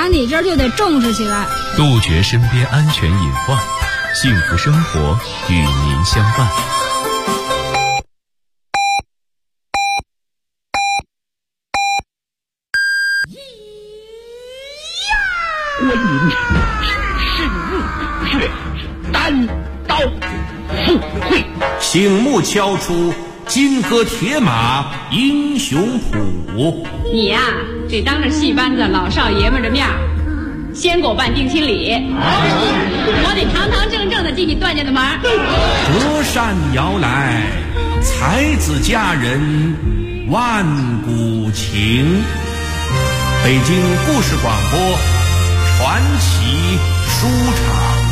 打你这儿就得重视起来， 杜绝身边安全隐患，幸福生活与您相伴。 观音只是入却单刀赴会， 醒目敲出金戈铁马英雄谱。 你呀，得当着戏班子老少爷们的面先给我办定亲礼，我得堂堂正正的进你段家的门。 隔山遥来，才子佳人万古情。北京故事广播传奇书场。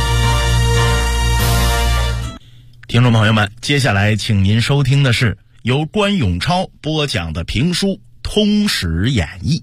听众朋友们，接下来请您收听的是由关永超播讲的评书《通史演义》。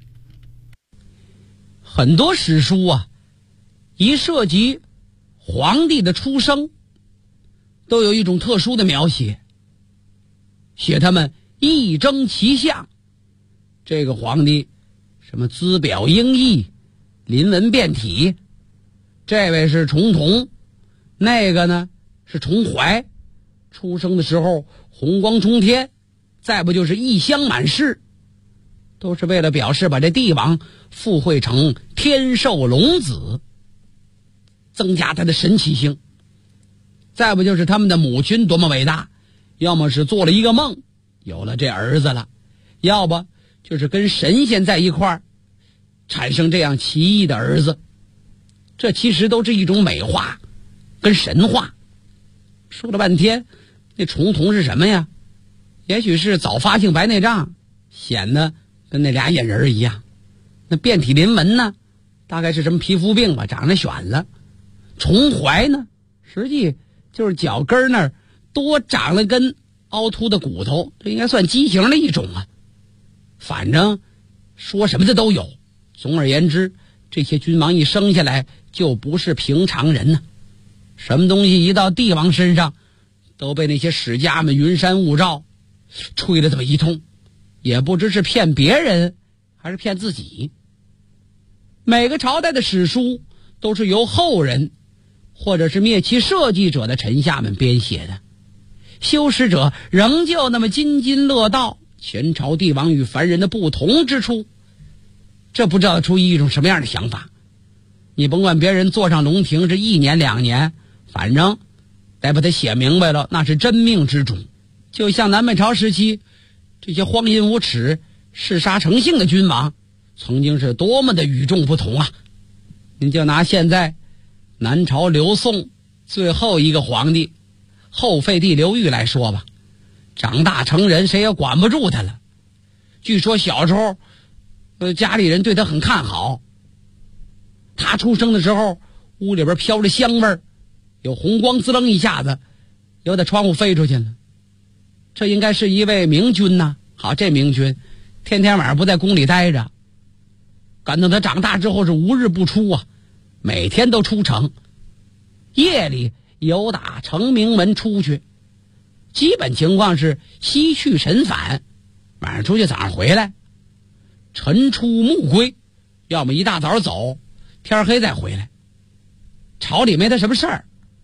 很多史书啊，一涉及皇帝的出生，都有一种特殊的描写，写他们一征其相。这个皇帝什么姿表英毅，临文变体，这位是重瞳，那个呢是重怀，出生的时候红光冲天，再不就是异香满室，都是为了表示把这帝王附会成天寿龙子，增加他的神奇性。再不就是他们的母亲多么伟大，要么是做了一个梦有了这儿子了，要不就是跟神仙在一块儿产生这样奇异的儿子。这其实都是一种美化跟神话。说了半天，那重瞳是什么呀？也许是早发性白内障，显得跟那俩眼人一样。那遍体鳞纹呢，大概是什么皮肤病吧，长得选了。重怀呢，实际就是脚跟那儿多长了根凹凸的骨头，这应该算畸形的一种啊。反正说什么的都有。总而言之，这些君王一生下来就不是平常人呢。什么东西一到帝王身上，都被那些史家们云山雾罩，吹了这么一通，也不知是骗别人还是骗自己。每个朝代的史书都是由后人或者是灭其社稷者的臣下们编写的，修史者仍旧那么津津乐道前朝帝王与凡人的不同之处，这不知道出于一种什么样的想法。你甭管别人坐上龙庭是1年2年，反正得把它写明白了，那是真命之种。就像南北朝时期这些荒淫无耻嗜杀成性的君王，曾经是多么的与众不同啊。你就拿现在南朝刘宋最后一个皇帝后废帝刘裕来说吧，长大成人谁也管不住他了。据说小时候家里人对他很看好，他出生的时候屋里边飘着香味儿，有红光滋楞一下子由他窗户飞出去了。这应该是一位明君呐。好，这明君天天晚上不在宫里待着，赶到他长大之后是无日不出啊，每天都出城，夜里由打城明门出去，基本情况是西去晨返，晚上出去早上回来，晨出暮归，要么一大早走，天黑再回来。朝里没他什么事儿。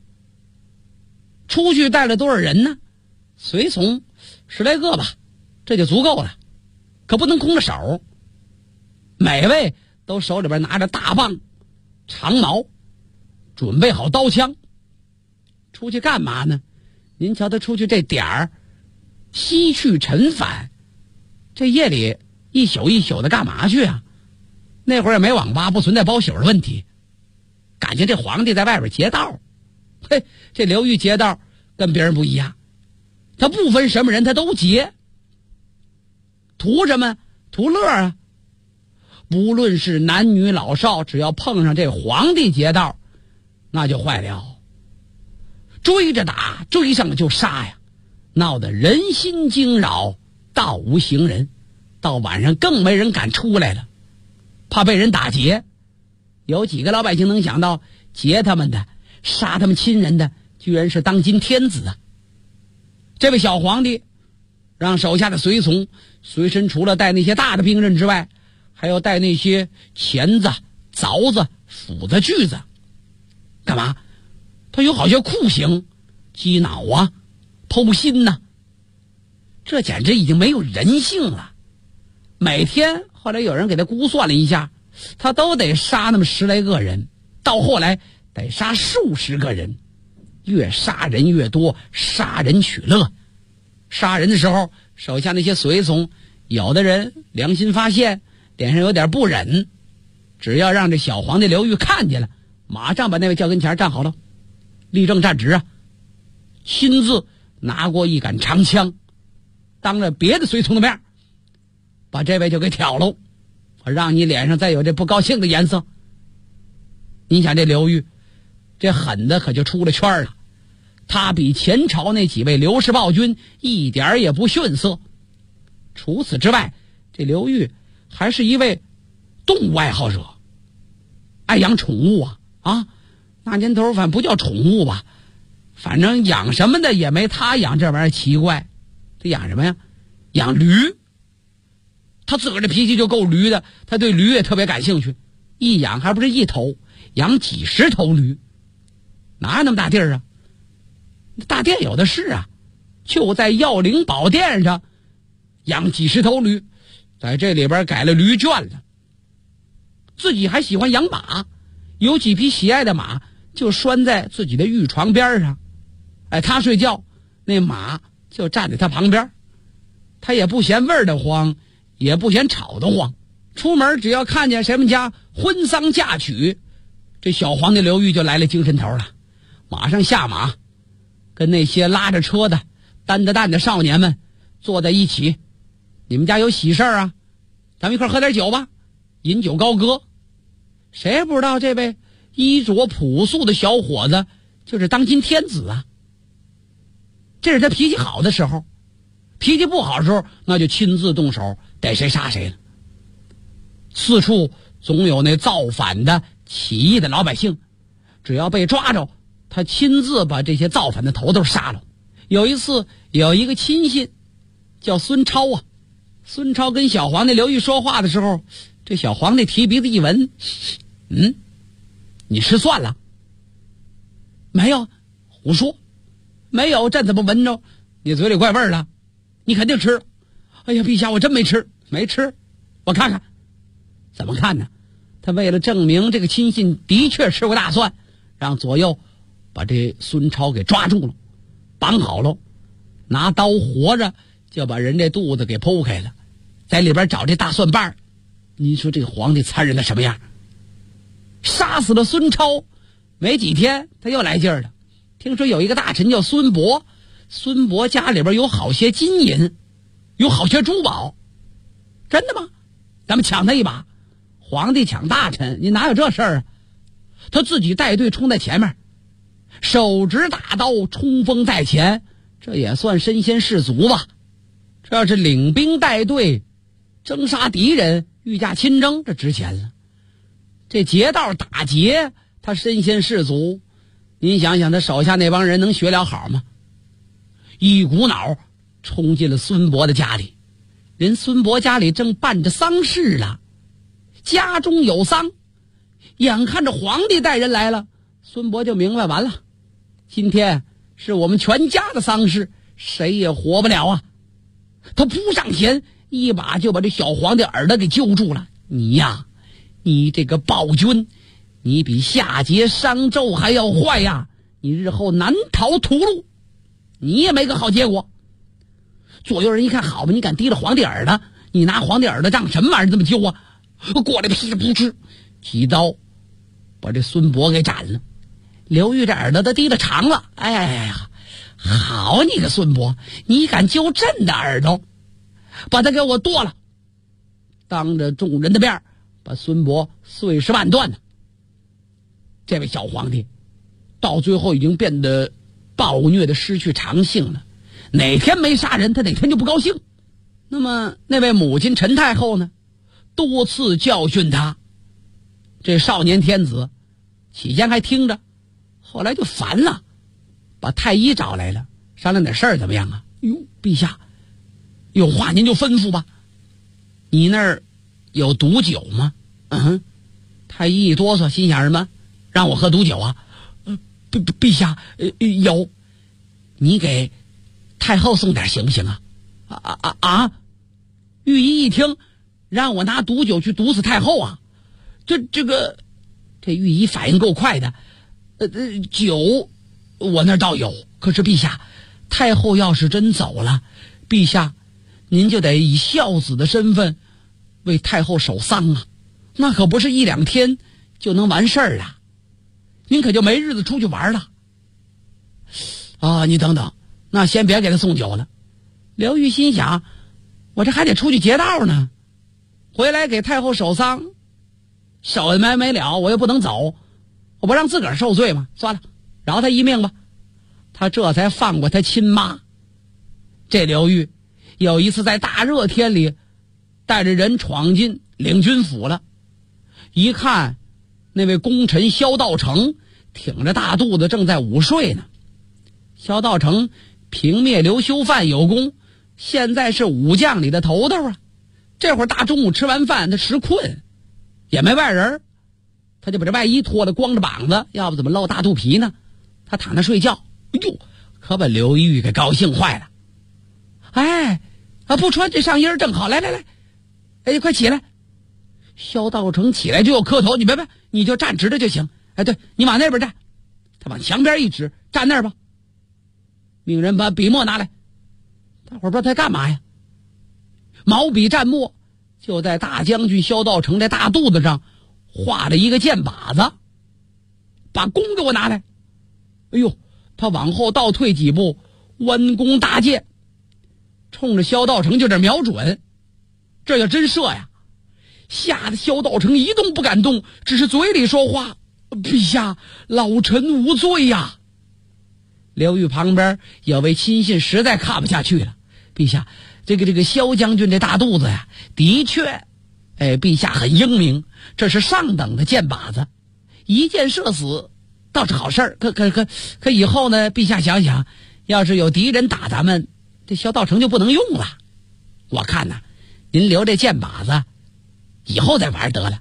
出去带了多少人呢？随从10来个吧，这就足够了，可不能空着手。每位都手里边拿着大棒长矛，准备好刀枪。出去干嘛呢？您瞧他出去这点儿，西去晨返，这夜里一宿一宿的干嘛去啊？那会儿也没网吧，不存在包宿的问题。感觉这皇帝在外边劫道，嘿，这刘裕劫道跟别人不一样，他不分什么人他都劫，图什么？图乐啊！不论是男女老少，只要碰上这皇帝劫道，那就坏了，追着打，追上就杀呀，闹得人心惊扰，道无行人。到晚上更没人敢出来了，怕被人打劫。有几个老百姓能想到劫他们的杀他们亲人的居然是当今天子啊。这位小皇帝让手下的随从随身除了带那些大的兵刃之外，还要带那些钳子凿子、斧子、锯子，干嘛？他有好些酷刑，击脑啊，剖心呐，这简直已经没有人性了。每天后来有人给他估算了一下，他都得杀那么10来个人，到后来得杀数十个人，越杀人越多，杀人取乐。杀人的时候，手下那些随从，有的人良心发现，脸上有点不忍，只要让这小皇帝刘裕看见了，马上把那位叫跟前站好了，立正站直啊，亲自拿过一杆长枪，当着别的随从的面把这位就给挑喽，让你脸上再有这不高兴的颜色。你想这刘裕这狠的可就出了圈了，他比前朝那几位刘氏暴君一点也不逊色。除此之外，这刘裕还是一位动物爱好者，爱养宠物啊，那年头反正不叫宠物吧，反正养什么的也没他养这玩意儿奇怪。他养什么呀？养驴。他自个儿的脾气就够驴的，他对驴也特别感兴趣，一养还不是一头，养几10头驴，哪有那么大地儿啊？大殿有的是啊，就在耀灵宝殿上养几10头驴，在这里边改了驴圈了。自己还喜欢养马，有几匹喜爱的马就拴在自己的御床边上，他睡觉，那马就站在他旁边，他也不嫌味儿的慌，也不嫌吵得慌。出门只要看见谁们家婚丧嫁娶，这小皇帝刘裕就来了精神头了，马上下马，跟那些拉着车的担着担的少年们坐在一起。你们家有喜事儿啊，咱们一块喝点酒吧，饮酒高歌。谁也不知道这位衣着朴素的小伙子就是当今天子啊。这是他脾气好的时候，脾气不好的时候那就亲自动手，逮谁杀谁了。四处总有那造反的起义的老百姓，只要被抓着，他亲自把这些造反的头杀了。有一次有一个亲信叫孙超啊，孙超跟小皇帝刘裕说话的时候，这小皇帝提鼻子一闻，你吃蒜了？没有。胡说，没有，这怎么闻着你嘴里怪味儿了？你肯定吃了。哎呀，陛下，我真没吃。没吃，我看看。怎么看呢？他为了证明这个亲信的确吃过大蒜，让左右把这孙超给抓住了，绑好了，拿刀活着就把人这肚子给剖开了，在里边找这大蒜瓣。你说这个皇帝残忍的什么样？杀死了孙超，没几天他又来劲儿了。听说有一个大臣叫孙伯，孙伯家里边有好些金银，有好些珠宝。真的吗？咱们抢他一把。皇帝抢大臣，你哪有这事儿啊？他自己带队冲在前面，手执大刀冲锋在前，这也算身先士卒吧。这要是领兵带队征杀敌人，御驾亲征，这值钱了。这劫道打劫他身先士卒，您想想他手下那帮人能学了好吗？一股脑冲进了孙伯的家里。人孙伯家里正办着丧事了，家中有丧，眼看着皇帝带人来了，孙伯就明白完了，今天是我们全家的丧事，谁也活不了啊。他扑上前一把就把这小皇帝耳朵给揪住了。你呀，你这个暴君，你比夏桀商纣还要坏呀，你日后难逃屠戮，你也没个好结果。左右人一看，好吧，你敢提了皇帝耳朵，你拿皇帝耳朵当什么玩意儿这么揪啊？过来噼里扑哧几刀把这孙伯给斩了。刘裕这耳朵都提了长了，哎呀，好你个孙伯，你敢揪朕的耳朵，把他给我剁了。当着众人的面把孙伯碎尸万段呢。这位小皇帝到最后已经变得暴虐的失去常性了，哪天没杀人他哪天就不高兴。那么那位母亲陈太后呢，多次教训他。这少年天子起先还听着，后来就烦了，把太医找来了，商量点事儿怎么样啊？哟，陛下有话您就吩咐吧。你那儿有毒酒吗？ 太医一哆嗦，心想什么？让我喝毒酒啊？陛下，有，你给太后送点行不行啊？御医一听，让我拿毒酒去毒死太后啊？这御医反应够快的，酒我那儿倒有，可是陛下，太后要是真走了，陛下您就得以孝子的身份为太后守丧啊，那可不是1、2天就能完事儿了，您可就没日子出去玩了啊！你等等，那先别给他送酒了。刘裕心想，我这还得出去劫道呢，回来给太后守丧，守得没了，我又不能走，我不让自个儿受罪吗？算了，饶他一命吧。他这才放过他亲妈。这刘裕有一次在大热天里带着人闯进领军府了，一看那位功臣萧道成挺着大肚子正在午睡呢。萧道成平灭刘修范有功，现在是武将里的头头啊。这会儿大中午吃完饭，他实困，也没外人，他就把这外衣脱了，光着膀子，要不怎么露大肚皮呢？他躺那睡觉，哎呦，可把刘裕给高兴坏了。哎，不穿这上衣正好，来，哎，快起来！萧道成起来就要磕头，你别，你就站直着就行。哎，对，你往那边站。他往墙边一指，站那儿吧。命人把笔墨拿来，大伙儿不知道他干嘛呀？毛笔蘸墨，就在大将军萧道成的大肚子上画了一个箭靶子。把弓给我拿来。哎呦，他往后倒退几步，弯弓搭箭，冲着萧道成就这瞄准。这要真射呀，吓得萧道成一动不敢动，只是嘴里说话：“陛下，老臣无罪呀。”刘裕旁边有位亲信实在看不下去了：“陛下，这个萧将军这大肚子呀，的确，陛下很英明，这是上等的箭靶子，一箭射死倒是好事儿。可以后呢，陛下想想，要是有敌人打咱们，这萧道成就不能用了。我看呢，您留这箭靶子，以后再玩得了。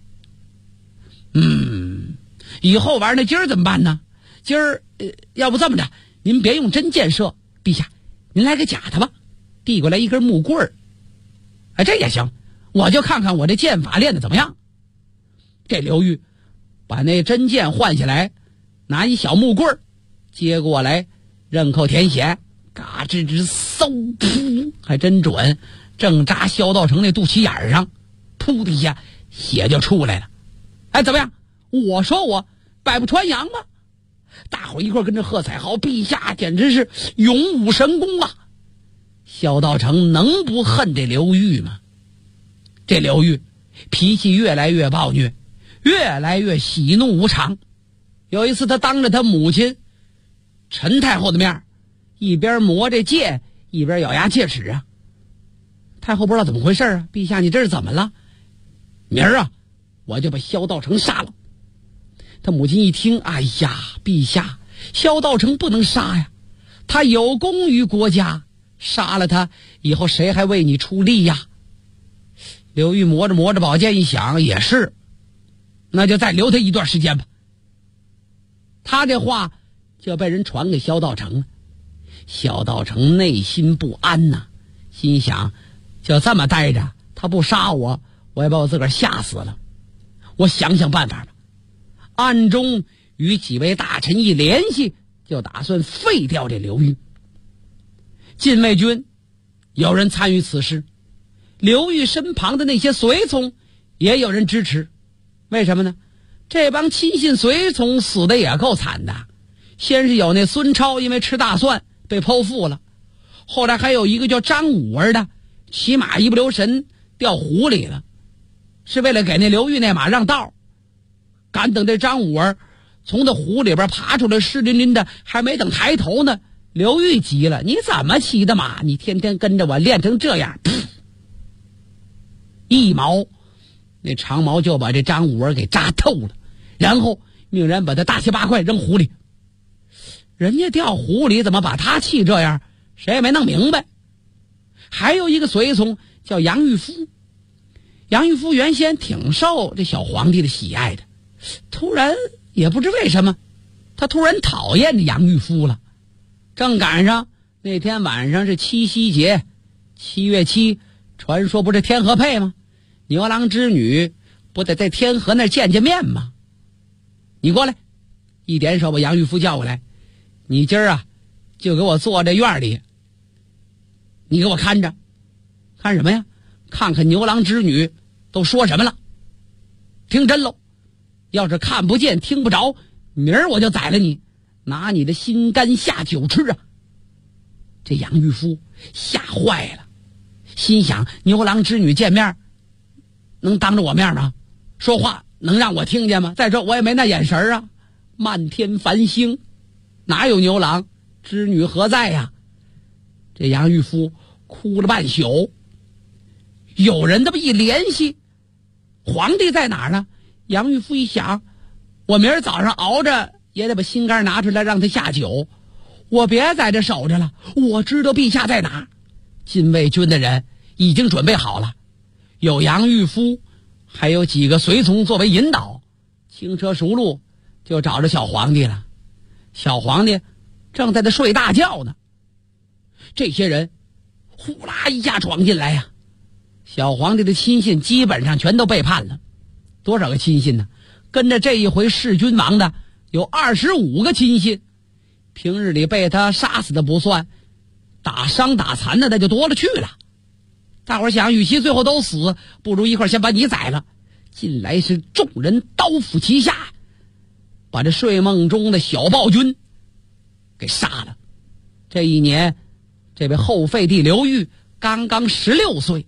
以后玩那今儿怎么办呢？今儿要不这么着，您别用真箭射，陛下，您来个假的吧，递过来一根木棍儿。哎，这也行，我就看看我这剑法练得怎么样。这刘裕把那真剑换下来，拿一小木棍儿接过来，刃口舔血，嘎吱吱嗖噗，还真准，正扎萧道成那肚脐眼上，噗的一下血就出来了。哎，怎么样？我说我百步穿杨吗？大伙一块跟着喝彩，好，陛下简直是勇武神功啊！萧道成能不恨这刘裕吗？这刘裕脾气越来越暴虐，越来越喜怒无常。有一次他当着他母亲陈太后的面，一边磨这剑，一边咬牙切齿啊。太后不知道怎么回事啊，陛下你这是怎么了？明儿啊，我就把萧道成杀了。他母亲一听，哎呀，陛下，萧道成不能杀呀，他有功于国家，杀了他以后谁还为你出力呀？刘裕磨着宝剑一想，也是，那就再留他一段时间吧。他这话就被人传给萧道成了。萧道成内心不安呐，心想就这么待着，他不杀我，我也把我自个儿吓死了。我想想办法吧。暗中与几位大臣一联系，就打算废掉这刘裕。禁卫军有人参与此事，刘裕身旁的那些随从也有人支持。为什么呢？这帮亲信随从死的也够惨的。先是有那孙超因为吃大蒜被剖腹了，后来还有一个叫张五儿的骑马一不留神掉湖里了，是为了给那刘裕那马让道。赶等这张五儿从那湖里边爬出来，湿淋淋的，还没等抬头呢，刘裕急了：“你怎么骑的马？你天天跟着我练成这样！”一矛，那长矛就把这张五儿给扎透了，然后命人把他大卸八块扔湖里。人家掉湖里怎么把他气这样，谁也没弄明白。还有一个随从叫杨玉夫，杨玉夫原先挺受这小皇帝的喜爱的， 突然也不知为什么，他突然讨厌这杨玉夫了。正赶上那天晚上是七夕节，7月7，传说不是天河配吗？牛郎织女不得在天河那儿见面吗？你过来，一点手把杨玉夫叫过来，你今儿啊就给我坐这院里，你给我看着，看什么呀？看看牛郎织女都说什么了。听真喽，要是看不见听不着，明儿我就宰了你，拿你的心肝下酒吃啊！这杨玉夫吓坏了，心想牛郎织女见面能当着我面吗？说话能让我听见吗？再说我也没那眼神啊，漫天繁星，哪有牛郎织女何在呀？这杨玉夫哭了半宿。有人这么一联系，皇帝在哪儿呢？杨玉夫一想，我明儿早上熬着也得把心肝拿出来让他下酒，我别在这守着了，我知道陛下在哪儿。禁卫军的人已经准备好了，有杨玉夫还有几个随从作为引导，轻车熟路就找着小皇帝了。小皇帝正在那睡大觉呢，这些人呼啦一下闯进来呀。小皇帝的亲信基本上全都背叛了。多少个亲信呢？跟着这一回弑君王的有25个亲信，平日里被他杀死的不算，打伤打残的那就多了去了。大伙儿想，与其最后都死，不如一块儿先把你宰了。近来是众人刀斧齐下，把这睡梦中的小暴君给杀了。这一年，这位后废帝刘裕刚刚16岁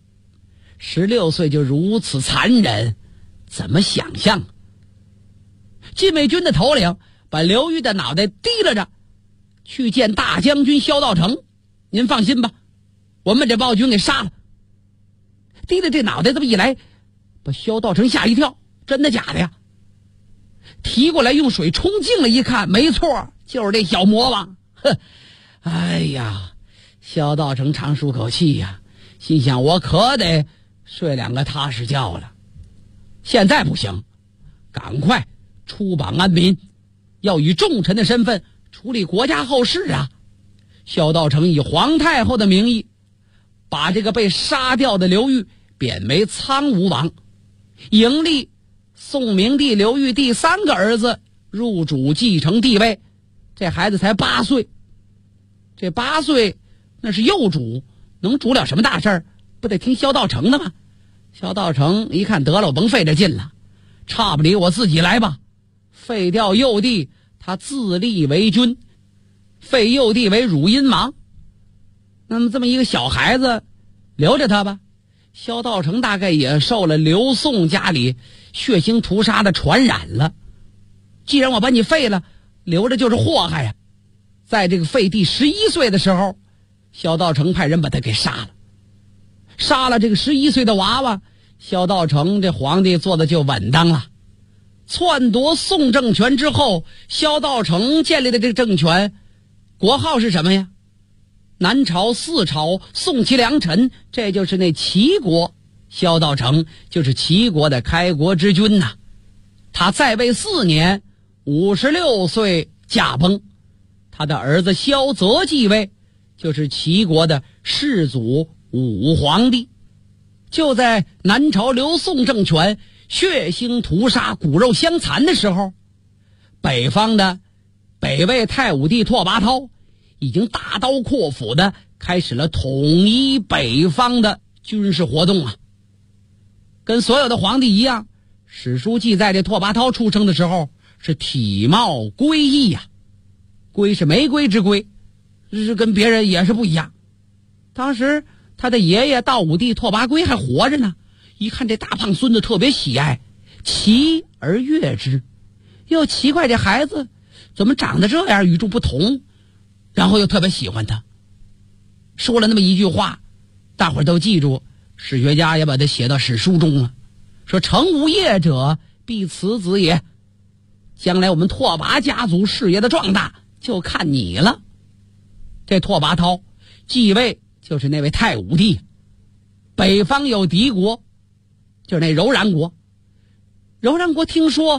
，16岁就如此残忍，怎么想象？禁卫军的头领把刘裕的脑袋提拉着去见大将军萧道成，您放心吧，我们把这暴君给杀了。提着这脑袋这么一来，把萧道成吓一跳，真的假的呀？提过来用水冲净了一看，没错，就是这小魔王。哼，哎呀，萧道成长舒口气呀，心想我可得睡2个踏实觉了。现在不行，赶快出榜安民，要以重臣的身份处理国家后事啊！萧道成以皇太后的名义，把这个被杀掉的刘裕贬为苍梧王，迎立宋明帝刘裕第3个儿子入主继承帝位。这孩子才8岁，这8岁那是幼主，能主了什么大事儿？不得听萧道成的吗？萧道成一看，得了，我甭费这劲了，差不离我自己来吧。废掉幼帝，他自立为君，废幼帝为汝阴王。那么这么一个小孩子，留着他吧。萧道成大概也受了刘宋家里血腥屠杀的传染了。既然我把你废了，留着就是祸害呀。在这个废帝11岁的时候，萧道成派人把他给杀了。杀了这个11岁的娃娃，萧道成这皇帝做的就稳当了。篡夺宋政权之后，萧道成建立的这个政权，国号是什么呀？南朝、四朝、宋齐梁陈，这就是那齐国。萧道成就是齐国的开国之君呐。他在位4年，56岁驾崩。他的儿子萧泽继位，就是齐国的世祖武皇帝。就在南朝刘宋政权血腥屠杀、骨肉相残的时候，北方的北魏太武帝拓跋焘已经大刀阔斧的开始了统一北方的军事活动啊。跟所有的皇帝一样，史书记载这拓跋焘出生的时候是体貌归异呀。归是玫瑰之归，是跟别人也是不一样。当时他的爷爷道武帝拓跋圭还活着呢，一看这大胖孙子特别喜爱，奇而悦之，又奇怪这孩子怎么长得这样与众不同，然后又特别喜欢他。说了那么一句话，大伙儿都记住，史学家也把它写到史书中了，说成无业者必此子也，将来我们拓跋家族事业的壮大就看你了。这拓跋焘继位就是那位太武帝，北方有敌国，就是那柔然国。柔然国听说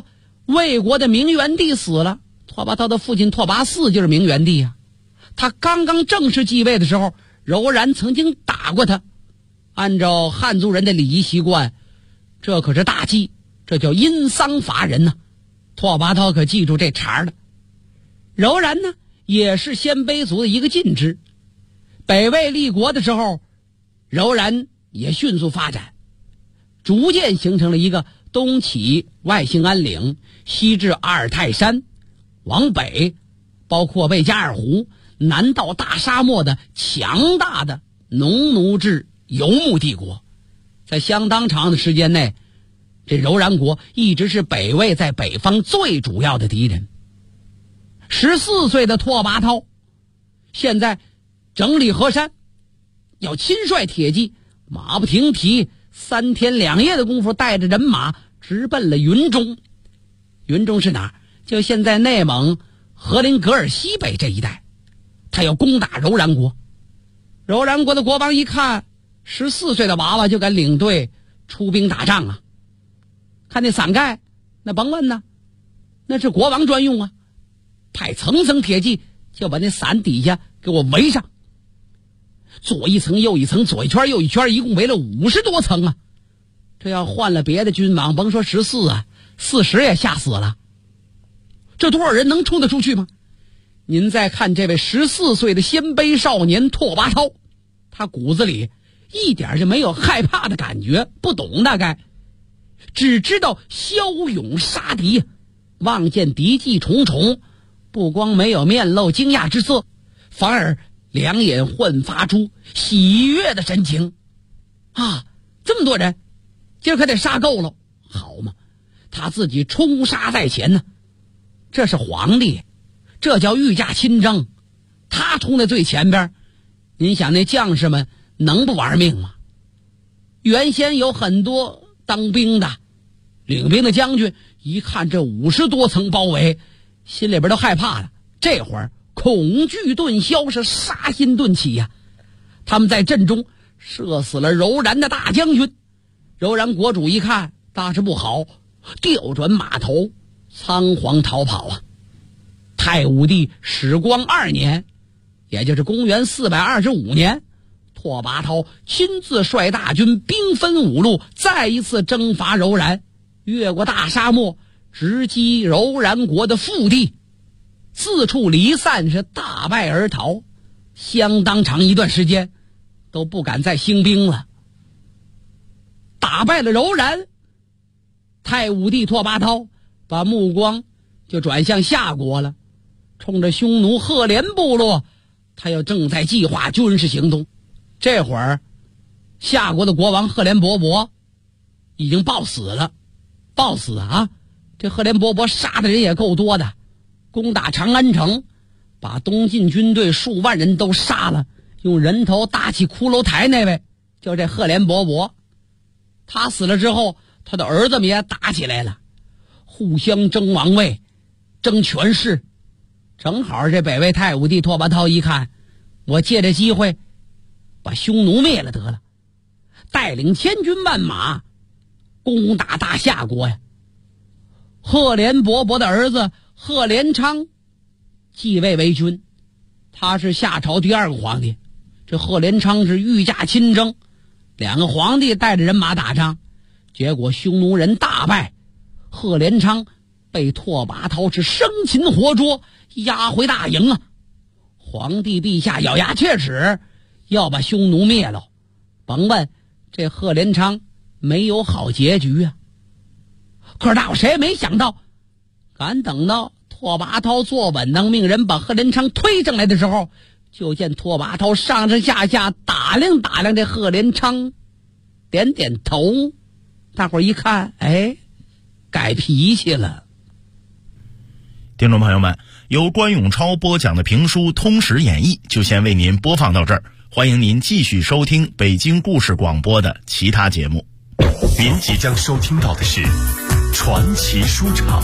魏国的明元帝死了，拓跋焘的父亲拓跋嗣就是明元帝啊。他刚刚正式继位的时候，柔然曾经打过他。按照汉族人的礼仪习惯，这可是大忌，这叫因丧罚人呐。拓跋焘可记住这茬了。柔然呢，也是鲜卑族的一个禁制。北魏立国的时候，柔然也迅速发展，逐渐形成了一个东起外兴安岭，西至阿尔泰山，往北包括贝加尔湖，南到大沙漠的强大的农奴制游牧帝国。在相当长的时间内，这柔然国一直是北魏在北方最主要的敌人。14岁的拓跋焘现在整理河山，要亲率铁骑，马不停蹄，3天2夜的功夫，带着人马直奔了云中。云中是哪儿？就现在内蒙和林格尔西北这一带。他要攻打柔然国。柔然国的国王一看14岁的娃娃就敢领队出兵打仗啊，看那伞盖，那甭问呢，那是国王专用啊，派层层铁骑就把那伞底下给我围上，左一层右一层，左一圈右一圈，一共围了50多层啊。这要换了别的君王，甭说14啊，40也吓死了。这多少人能冲得出去吗？您再看这位14岁的鲜卑少年拓跋焘，他骨子里一点就没有害怕的感觉，不懂大概，只知道骁勇杀敌，望见敌迹重重，不光没有面露惊讶之色，反而两眼焕发出喜悦的神情。啊，这么多人，今儿可得杀够了，好嘛，他自己冲杀在前呢。这是皇帝，这叫御驾亲征，他冲在最前边，您想那将士们能不玩命吗？原先有很多当兵的领兵的将军一看这50多层包围，心里边都害怕了，这会儿恐惧顿消，是杀心顿起呀。他们在阵中射死了柔然的大将军。柔然国主一看大事不好，调转马头仓皇逃跑啊。太武帝始光2年，也就是公元425年，拓跋焘亲自率大军兵分5路，再一次征伐柔然，越过大沙漠，直击柔然国的腹地，四处离散，是大败而逃，相当长一段时间都不敢再兴兵了。打败了柔然，太武帝拓跋焘把目光就转向夏国了，冲着匈奴赫连部落，他又正在计划军事行动。这会儿夏国的国王赫连勃勃已经暴死了。暴死啊，这赫连勃勃杀的人也够多的，攻打长安城，把东晋军队数万人都杀了，用人头搭起骷髅台那位就这赫连勃勃。他死了之后，他的儿子们也打起来了，互相争王位，争权势。正好这北魏太武帝拓跋焘一看，我借这机会把匈奴灭了得了，带领千军万马攻打大夏国呀。赫连勃勃的儿子赫连昌继位为君，他是夏朝第2个皇帝。这赫连昌是御驾亲征，2个皇帝带着人马打仗，结果匈奴人大败，赫连昌被拓跋焘是生擒活捉，押回大营啊。皇帝陛下咬牙切齿，要把匈奴灭了。甭问，这赫连昌没有好结局啊。可是大伙谁也没想到，赶等到拓跋焘坐稳当命人把赫连昌推上来的时候，就见拓跋焘上上下下打量打量这赫连昌，点点头。大伙一看，哎，改脾气了。 听众朋友们，由关永超播讲的评书《通史演义》就先为您播放到这儿，欢迎您继续收听北京故事广播的其他节目。 您即将收听到的是传奇书场。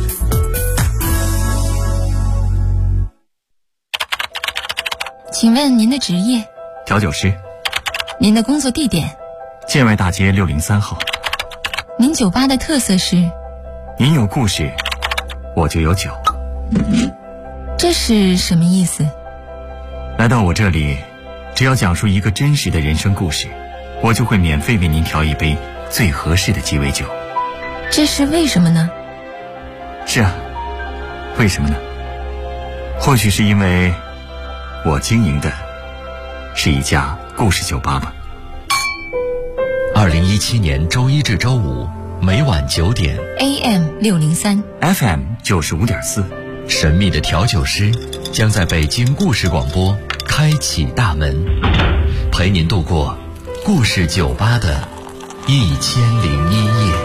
请问您的职业？ 调酒师。 您的工作地点？ 建外大街603号。 您酒吧的特色是？ 您有故事我就有酒。 这是什么意思？ 来到我这里，只要讲述一个真实的人生故事，我就会免费为您调一杯最合适的鸡尾酒。 这是为什么呢？ 是啊，为什么呢？或许是因为我经营的是一家故事酒吧吧。 2017年周一至周五每晚9点 AM603 FM 95.4， 神秘的调酒师将在北京故事广播开启大门，陪您度过故事酒吧的1001夜。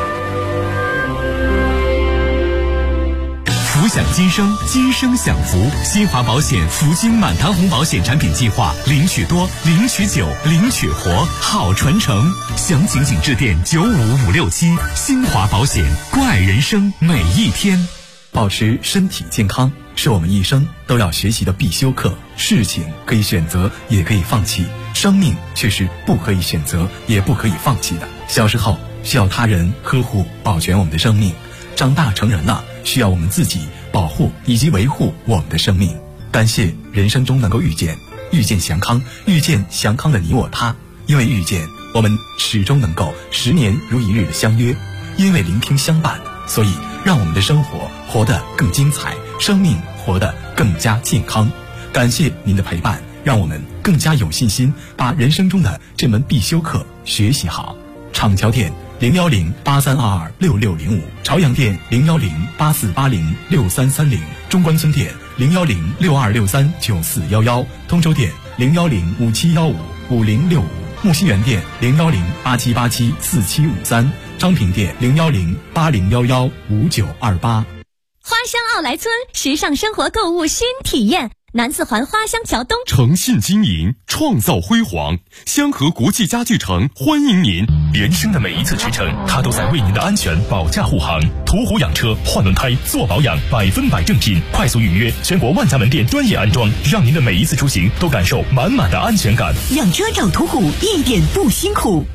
福享今生，今生享福。新华保险福金满堂红保险产品计划，领取多，领取久，领取活，好传承。详情请致电95567。新华保险，关爱人生每一天。 保持身体健康是我们一生都要学习的必修课。事情可以选择，也可以放弃，生命却是不可以选择，也不可以放弃的。小时候需要他人呵护保全我们的生命，长大成人了，需要我们自己保护以及维护我们的生命。感谢人生中能够遇见祥康，遇见祥康的你我他。因为遇见，我们始终能够10年如一日的相约；因为聆听相伴，所以让我们的生活活得更精彩，生命活得更加健康。感谢您的陪伴，让我们更加有信心把人生中的这门必修课学习好。厂桥店01083226605，朝阳店01084806330，中关村店01062639411，通州店01057155065，木樨园店01087874753，昌平店01080115928。 花乡奥莱村时尚生活购物新体验，南四环花乡桥东， 诚信经营，创造辉煌。香河国际家具城欢迎您。人生的每一次驰骋，它都在为您的安全保驾护航。途虎养车换轮胎做保养，100%正品，快速预约，全国万家门店专业安装，让您的每一次出行都感受满满的安全感。 养车找途虎一点不辛苦。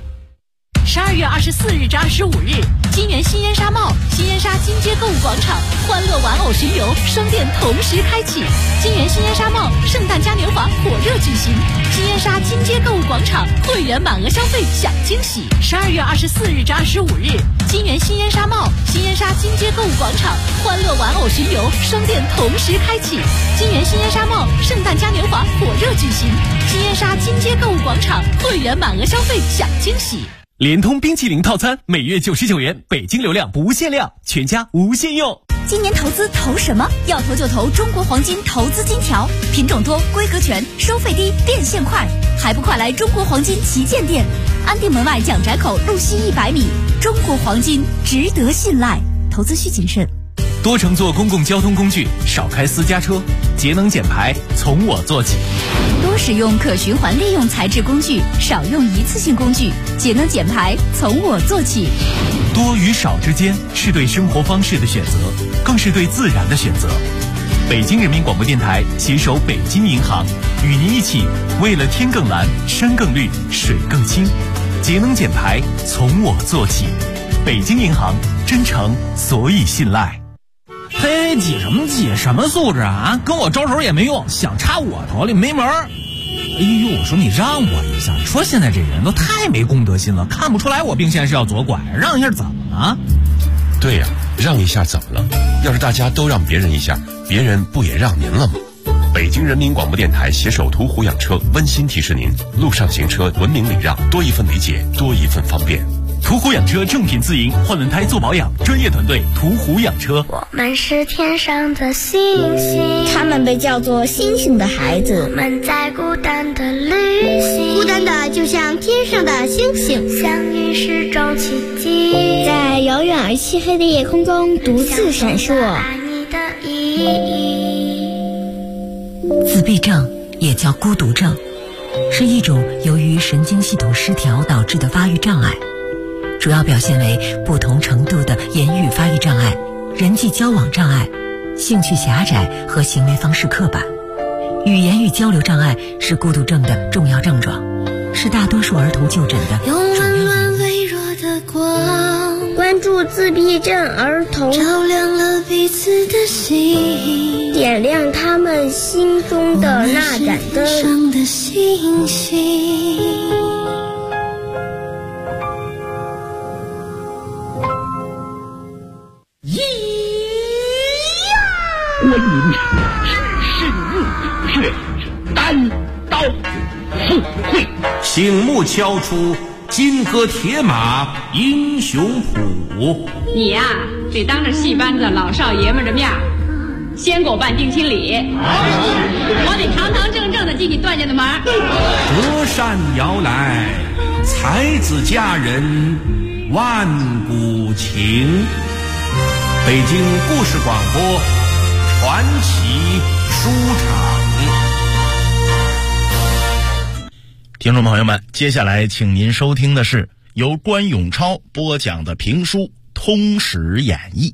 12月24日至25日，金源新烟纱帽、新烟纱金街购物广场欢乐玩偶巡游双店同时开启，金源新烟纱帽圣诞嘉年华火热举行，新烟纱金街购物广场会员满额消费享惊喜。12月24日至25日，金源新烟纱帽、新烟纱金街购物广场欢乐玩偶巡游双店同时开启，金源新烟纱帽圣诞嘉年华火热举行，新烟纱金街购物广场会员满额消费享惊喜。 联通冰淇淋套餐每月99元，北京流量不限量，全家无限用。 今年投资投什么？要投就投中国黄金投资金条，品种多，规格全，收费低，变现快，还不快来中国黄金旗舰店？安定门外蒋宅口路西100米，中国黄金值得信赖，投资需谨慎。 多乘坐公共交通工具，少开私家车，节能减排从我做起。 多使用可循环利用材质工具，少用一次性工具，节能减排从我做起。 多与少之间是对生活方式的选择，更是对自然的选择。北京人民广播电台携手北京银行，与您一起为了天更蓝、山更绿、水更清，节能减排从我做起。北京银行，真诚所以信赖。 嘿，挤什么挤？什么素质啊？跟我招手也没用，想插我头里没门儿。哎呦，我说你让我一下，你说现在这人都太没公德心了，看不出来我并线是要左拐，让一下怎么了？ 对呀，让一下怎么了？要是大家都让别人一下，别人不也让您了吗？北京人民广播电台携手途虎养车温馨提示您：路上行车文明礼让，多一份理解，多一份方便。 途虎养车正品自营，换轮胎做保养，专业团队途虎养车。 我们是天上的星星， 他们被叫做星星的孩子。 我们在孤单的旅行， 孤单的就像天上的星星， 相遇是种奇迹， 在遥远而漆黑的夜空中独自闪烁。 爱你的意义。 自闭症也叫孤独症，是一种由于神经系统失调导致的发育障碍。主要表现为不同程度的言语发育障碍、人际交往障碍、兴趣狭窄和行为方式刻板。语言与交流障碍是孤独症的重要症状，是大多数儿童就诊的主要原因。 用温暖微弱的光， 关注自闭症儿童， 照亮了彼此的心， 点亮他们心中的那盏灯。 上的星星。 我饮是日月单刀赴会， 醒目敲出金戈铁马英雄谱。 你呀，得当着戏班子老少爷们的面先给我办定亲礼，我得堂堂正正的进你段家的门。 折扇摇来，才子佳人万古情。北京故事广播传奇书场。 听众朋友们，接下来请您收听的是由关永超播讲的评书《通史演义》。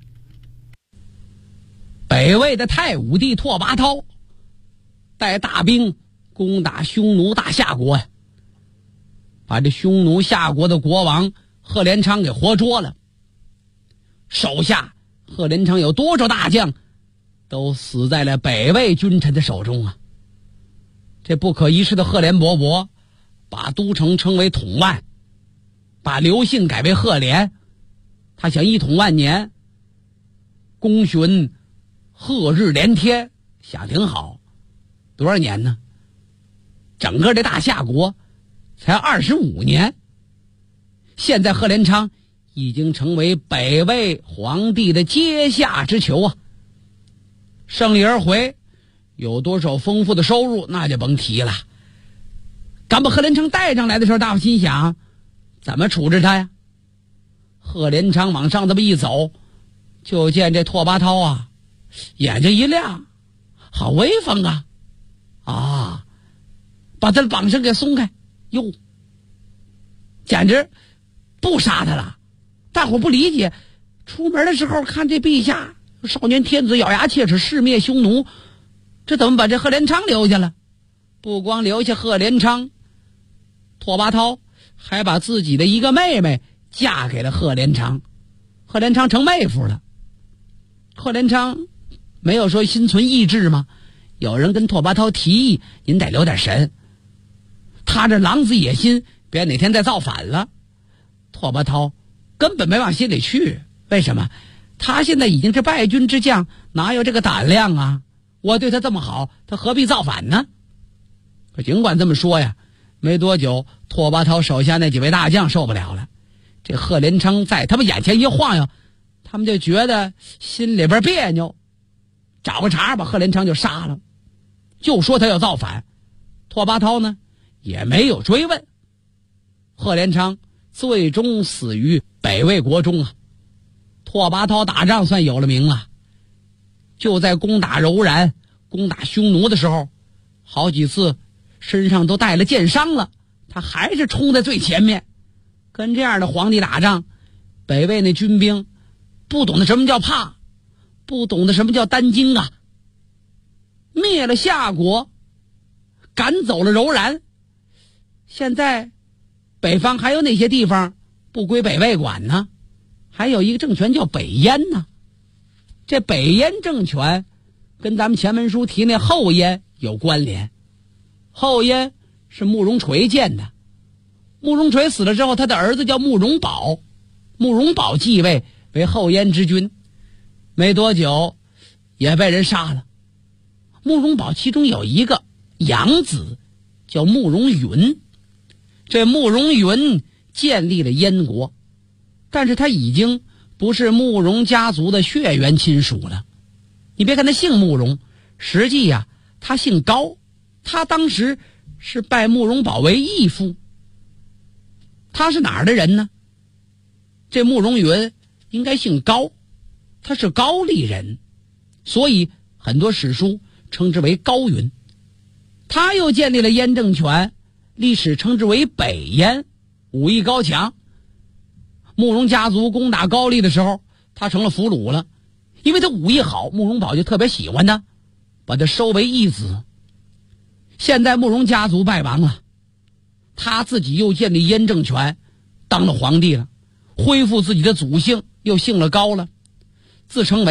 北魏的太武帝拓跋焘带大兵攻打匈奴大夏国呀，把这匈奴夏国的国王贺连昌给活捉了。手下贺连昌有多少大将都死在了北魏君臣的手中啊！这不可一世的贺连勃勃把都城称为统万，把刘姓改为贺连，他想一统万年，功勋贺日连天，想挺好。多少年呢？整个这大夏国才25年。现在贺连昌已经成为北魏皇帝的阶下之囚啊！胜利而回，有多少丰富的收入那就甭提了。敢把贺连昌带上来的时候，大伙心想怎么处置他呀？贺连昌往上这么一走，就见这拓跋焘啊眼睛一亮，好威风啊！啊，把他的绑绳给松开，哟，简直不杀他了。大伙不理解，出门的时候看这陛下少年天子咬牙切齿誓灭匈奴，这怎么把这贺连昌留下了？不光留下贺连昌，拓跋焘还把自己的一个妹妹嫁给了贺连昌，贺连昌成妹夫了。贺连昌没有说心存异志吗？有人跟拓跋焘提议，您得留点神，他这狼子野心别哪天再造反了。拓跋焘根本没往心里去，为什么？他现在已经是败军之将，哪有这个胆量啊？我对他这么好，他何必造反呢？可尽管这么说呀，没多久拓跋焘手下那几位大将受不了了，这贺连昌在他们眼前一晃悠，他们就觉得心里边别扭，找个茬把贺连昌就杀了，就说他要造反。拓跋焘呢也没有追问，贺连昌最终死于北魏国中啊。拓跋焘打仗算有了名了，就在攻打柔然、攻打匈奴的时候，好几次身上都带了箭伤了，他还是冲在最前面。跟这样的皇帝打仗，北魏那军兵不懂得什么叫怕，不懂得什么叫担惊啊。灭了夏国，赶走了柔然，现在北方还有哪些地方不归北魏管呢？还有一个政权叫北燕呢。这北燕政权跟咱们前文书提那后燕有关联。后燕是慕容垂建的，慕容垂死了之后，他的儿子叫慕容宝，慕容宝继位为后燕之君，没多久也被人杀了。慕容宝其中有一个养子叫慕容允，这慕容允建立了燕国，但是他已经不是慕容家族的血缘亲属了。你别看他姓慕容，实际呀他姓高，他当时是拜慕容宝为义父。他是哪儿的人呢？这慕容允应该姓高，他是高丽人，所以很多史书称之为高允。他又建立了燕政权，历史称之为北燕，武艺高强。慕容家族攻打高丽的时候，他成了俘虏了，因为他武艺好，慕容宝就特别喜欢他，把他收为义子。现在慕容家族败亡了，他自己又建立燕政权，当了皇帝了，恢复自己的祖姓，又姓了高了，自称为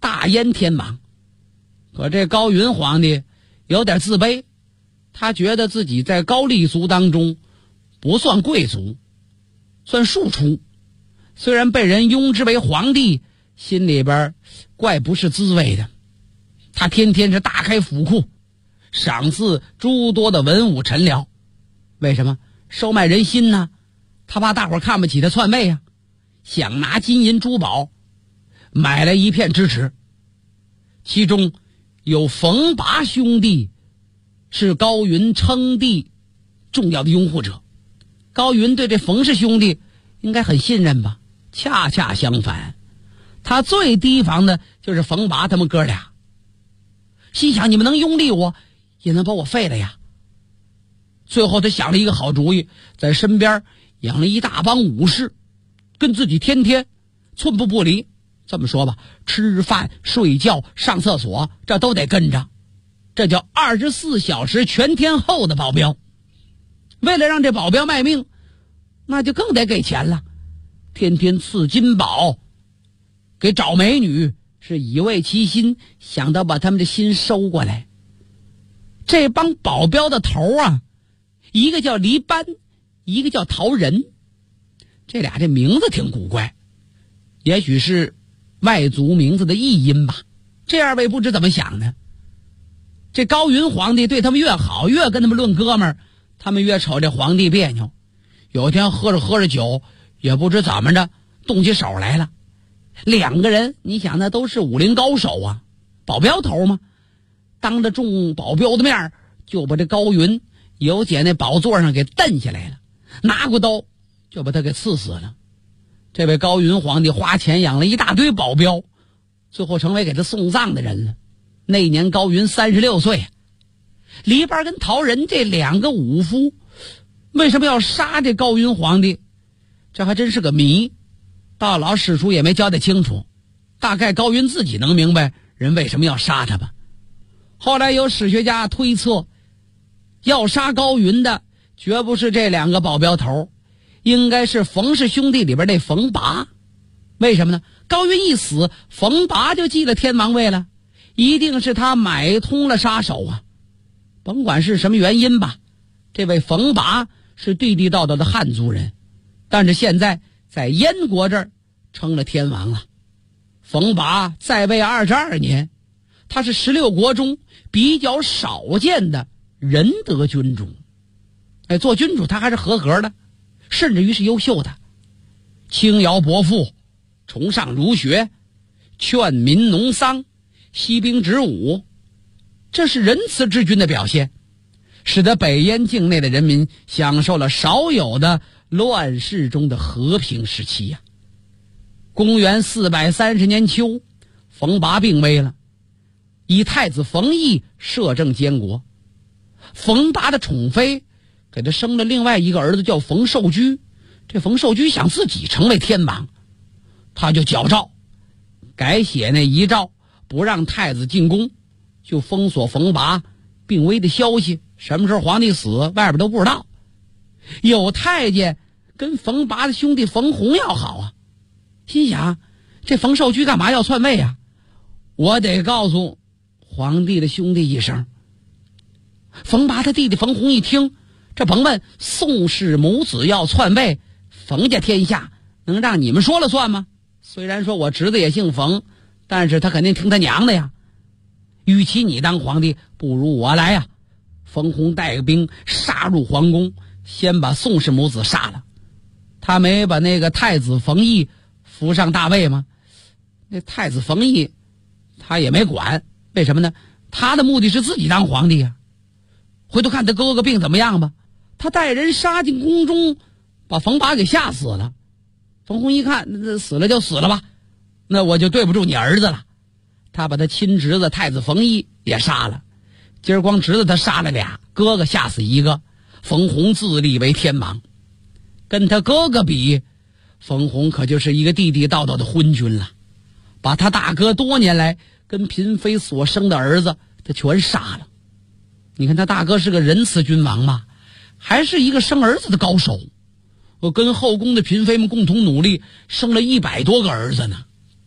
大燕天王。可这高云皇帝有点自卑，他觉得自己在高丽族当中不算贵族，算庶出。虽然被人拥之为皇帝，心里边怪不是滋味的。他天天是大开府库，赏赐诸多的文武臣僚。为什么？收买人心呢？他怕大伙看不起他篡位啊，想拿金银珠宝买来一片支持。其中有冯拔兄弟是高云称帝重要的拥护者。高云对这冯氏兄弟应该很信任吧？恰恰相反，他最提防的就是冯拔他们哥俩。心想你们能拥立我，也能把我废了呀。最后他想了一个好主意，在身边养了一大帮武士，跟自己天天寸步不离。这么说吧，吃饭睡觉上厕所这都得跟着，这叫24小时全天候的保镖。为了让这保镖卖命，那就更得给钱了，天天赐金宝，给找美女，是以慰其心，想到把他们的心收过来。这帮保镖的头啊，一个叫黎班，一个叫陶仁，这俩这名字挺古怪，也许是外族名字的译音吧。这二位不知怎么想的，这高云皇帝对他们越好，越跟他们论哥们儿，他们越瞅这皇帝别扭。有一天喝着酒，也不知怎么着动起手来了。两个人你想那都是武林高手啊，保镖头嘛，当着众保镖的面就把这高云由姐那宝座上给蹬下来了，拿过刀就把他给刺死了。这位高云皇帝花钱养了一大堆保镖，最后成为给他送葬的人了。那年高云36岁。黎班跟陶仁这两个武夫为什么要杀这高云皇帝，这还真是个谜，到老史书也没交代清楚。大概高云自己能明白人为什么要杀他吧。后来有史学家推测，要杀高云的绝不是这两个保镖头，应该是冯氏兄弟里边那冯拔。为什么呢？高云一死，冯拔就继了天王位了，一定是他买通了杀手啊。甭管是什么原因吧，这位冯拔是地地道道的汉族人，但是现在在燕国这儿称了天王了。冯拔在位22年，他是16国中比较少见的仁德君主。做君主他还是合格的，甚至于是优秀的。轻徭薄赋，崇尚儒学，劝民农桑，息兵止武，这是仁慈之君的表现，使得北燕境内的人民享受了少有的乱世中的和平时期呀。公元430年秋，冯拔病危了，以太子冯异摄政监国。冯拔的宠妃给他生了另外一个儿子，叫冯寿居。这冯寿居想自己成为天王，他就矫诏改写那遗诏，不让太子进宫，就封锁冯拔病危的消息，什么时候皇帝死外边都不知道。有太监跟冯拔的兄弟冯弘要好啊，心想这冯寿居干嘛要篡位啊，我得告诉皇帝的兄弟一声。冯拔他弟弟冯弘一听，这甭问，宋氏母子要篡位，冯家天下能让你们说了算吗？虽然说我侄子也姓冯，但是他肯定听他娘的呀。与其你当皇帝，不如我来呀。冯弘带个兵杀入皇宫，先把宋氏母子杀了。他没把那个太子冯异扶上大位吗？那太子冯异他也没管，为什么呢？他的目的是自己当皇帝呀。回头看他哥哥病怎么样吧，他带人杀进宫中，把冯拔给吓死了。冯弘一看，那死了就死了吧，那我就对不住你儿子了。他把他亲侄子太子冯异也杀了，今儿光侄子他杀了俩，哥哥吓死一个。冯弘自立为天王，跟他哥哥比，冯弘可就是一个地地道道的昏君了，把他大哥多年来跟嫔妃所生的儿子他全杀了。你看他大哥是个仁慈君王嘛，还是一个生儿子的高手，我跟后宫的嫔妃们共同努力，生了100多个儿子呢。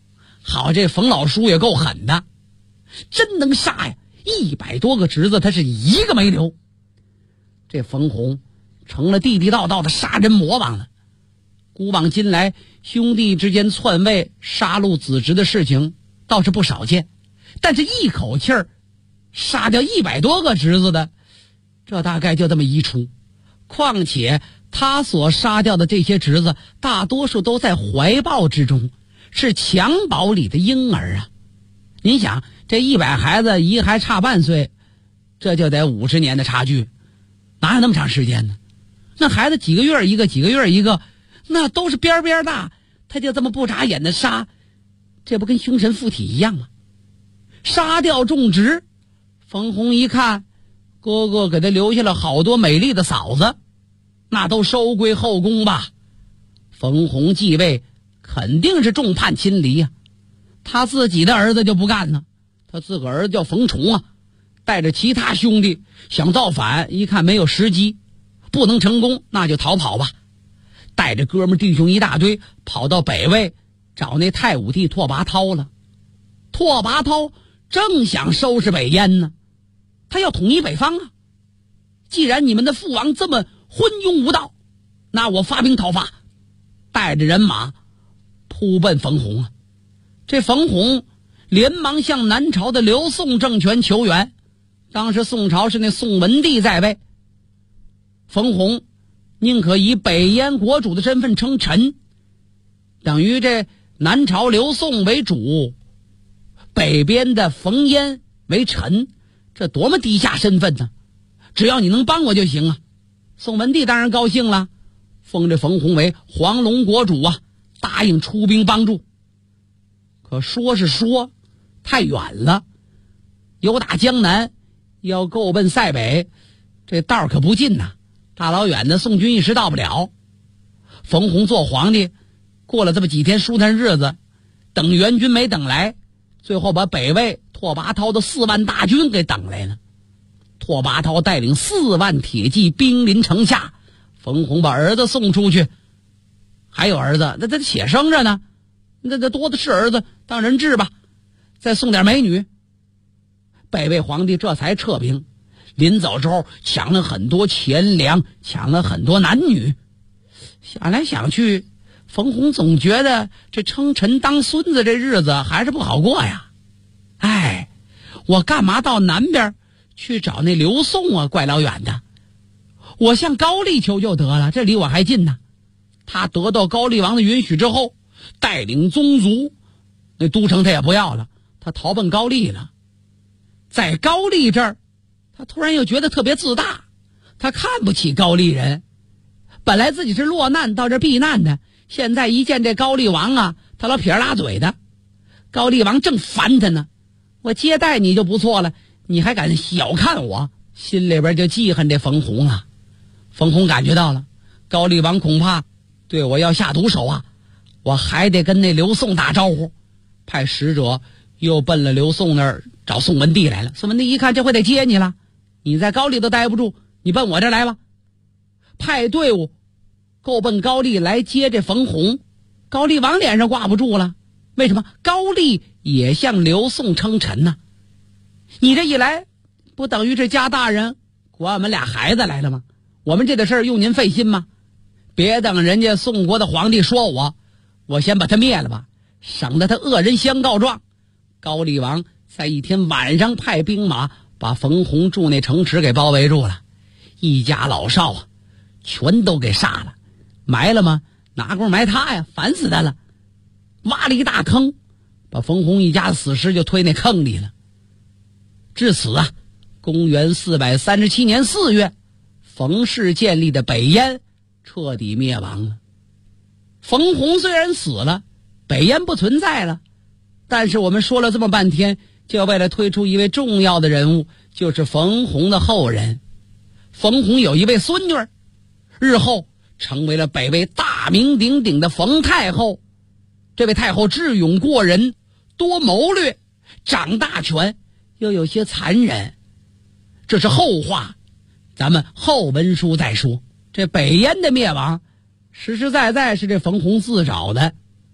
好，这冯老叔也够狠的，真能杀呀！100多个侄子，他是一个没留。这冯弘成了地地道道的杀人魔王了。古往今来，兄弟之间篡位、杀戮子侄的事情倒是不少见，但是一口气儿杀掉100多个侄子的，这大概就这么一出。况且他所杀掉的这些侄子，大多数都在怀抱之中，是襁褓里的婴儿啊！您想，这100孩子一还差半岁，这就得50年的差距，哪有那么长时间呢？那孩子几个月一个，几个月一个，那都是边边大，他就这么不眨眼的杀，这不跟凶神附体一样吗？杀掉种植，冯弘一看，哥哥给他留下了好多美丽的嫂子，那都收归后宫吧。冯弘继位肯定是众叛亲离啊，他自己的儿子就不干了，他自个儿子叫冯崇啊，带着其他兄弟想造反，一看没有时机，不能成功，那就逃跑吧。带着哥们弟兄一大堆跑到北魏找那太武帝拓跋焘了。拓跋焘正想收拾北燕呢，他要统一北方啊。既然你们的父王这么昏庸无道，那我发兵讨伐，带着人马扑奔冯弘啊。这冯弘连忙向南朝的刘宋政权求援，当时宋朝是那宋文帝在位，冯弘宁可以北燕国主的身份称臣，等于这南朝刘宋为主，北边的冯燕为臣，这多么低下身份呢？只要你能帮我就行啊。宋文帝当然高兴了，封这冯弘为黄龙国主啊，答应出兵帮助。可说是说，太远了，由打江南要够奔塞北，这道可不近呐，大老远的宋军一时到不了。冯弘做皇帝过了这么几天舒坦日子，等援军没等来，最后把北魏拓跋焘的4万大军给等来了。拓跋焘带领4万铁骑兵临城下，冯弘把儿子送出去，还有儿子，那且生着呢，那多的是儿子，当人质吧，再送点美女。北魏皇帝这才撤兵，临走之后抢了很多钱粮，抢了很多男女。想来想去，冯弘总觉得这称臣当孙子这日子还是不好过呀。哎，我干嘛到南边去找那刘宋啊，怪老远的，我向高丽求就得了，这离我还近呢。他得到高丽王的允许之后，带领宗族，那都城他也不要了，他逃奔高丽了。在高丽这儿，他突然又觉得特别自大，他看不起高丽人。本来自己是落难到这避难的，现在一见这高丽王啊，他老撇着拉嘴的。高丽王正烦他呢，我接待你就不错了，你还敢小看我，心里边就记恨这冯弘了。冯弘感觉到了，高丽王恐怕对我要下毒手啊，我还得跟那刘宋打招呼。派使者又奔了刘宋那儿找宋文帝来了。宋文帝一看这回得接你了，你在高丽都待不住，你奔我这儿来吧。派队伍够奔高丽来接这冯弘。高丽王脸上挂不住了，为什么？高丽也向刘宋称臣呢。你这一来，不等于这家大人管我们俩孩子来了吗？我们这点事儿用您费心吗？别等人家宋国的皇帝说我先把他灭了吧，省得他恶人先告状。高丽王在一天晚上派兵马把冯弘住那城池给包围住了，一家老少啊全都给杀了。埋了吗？哪功夫埋他呀，烦死他了。挖了一大坑，把冯弘一家的死尸就推那坑里了。至此啊，公元437年4月，冯氏建立的北燕彻底灭亡了。冯弘虽然死了，北燕不存在了，但是我们说了这么半天，就为了推出一位重要的人物，就是冯弘的后人。冯弘有一位孙女，日后成为了北魏大名鼎鼎的冯太后。这位太后智勇过人，多谋略，掌大权，又有些残忍。这是后话，咱们后文书再说。这北燕的灭亡，实实在在是这冯弘自找的。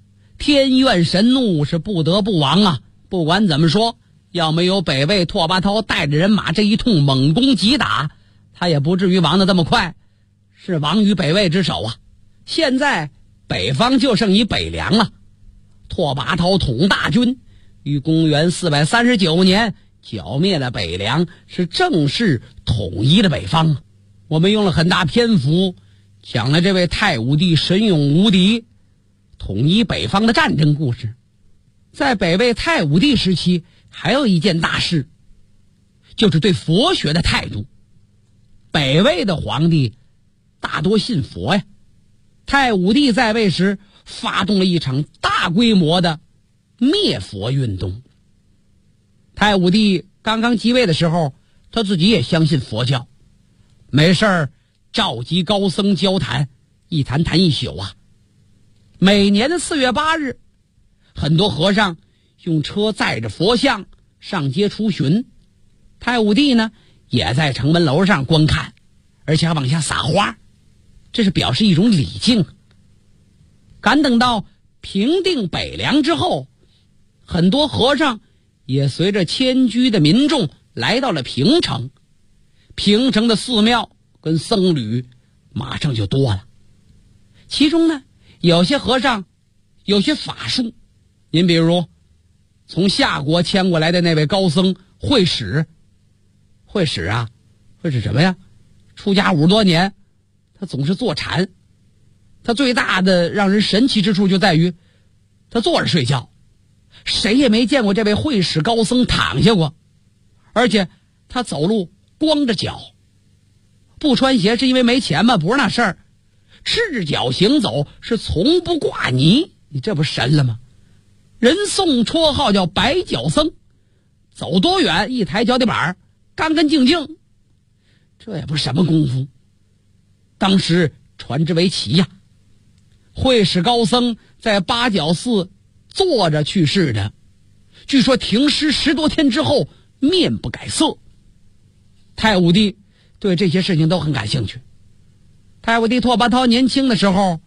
天怨神怒，是不得不亡啊。不管怎么说，要没有北魏拓跋焘带着人马这一通猛攻急打，他也不至于亡得这么快，是亡于北魏之手啊。现在北方就剩一北凉了。拓跋焘统大军于公元439年剿灭了北凉，是正式统一了北方。我们用了很大篇幅讲了这位太武帝神勇无敌统一北方的战争故事。在北魏太武帝时期，还有一件大事，就是对佛学的态度。北魏的皇帝大多信佛呀，太武帝在位时发动了一场大规模的灭佛运动。太武帝刚刚即位的时候，他自己也相信佛教，没事儿召集高僧交谈，一谈谈一宿啊。每年的4月8日，很多和尚用车载着佛像上街出巡，太武帝呢也在城门楼上观看，而且还往下撒花，这是表示一种礼敬。赶等到平定北凉之后，很多和尚也随着迁居的民众来到了平城，平城的寺庙跟僧侣马上就多了。其中呢，有些和尚有些法术，您比如从夏国迁过来的那位高僧慧使。慧使啊，慧使什么呀？出家50多年，他总是坐禅。他最大的让人神奇之处就在于他坐着睡觉，谁也没见过这位慧使高僧躺下过，而且他走路光着脚，不穿鞋是因为没钱吗？不是那事儿，赤着脚行走，是从不挂泥。你这不神了吗？人送绰号叫白脚僧，走多远一抬脚底板干干净净，这也不是什么功夫，当时传之为奇呀。慧使高僧在八角寺坐着去世的，据说停尸10多天之后面不改色。太武帝对这些事情都很感兴趣。太武帝拓跋焘年轻的时候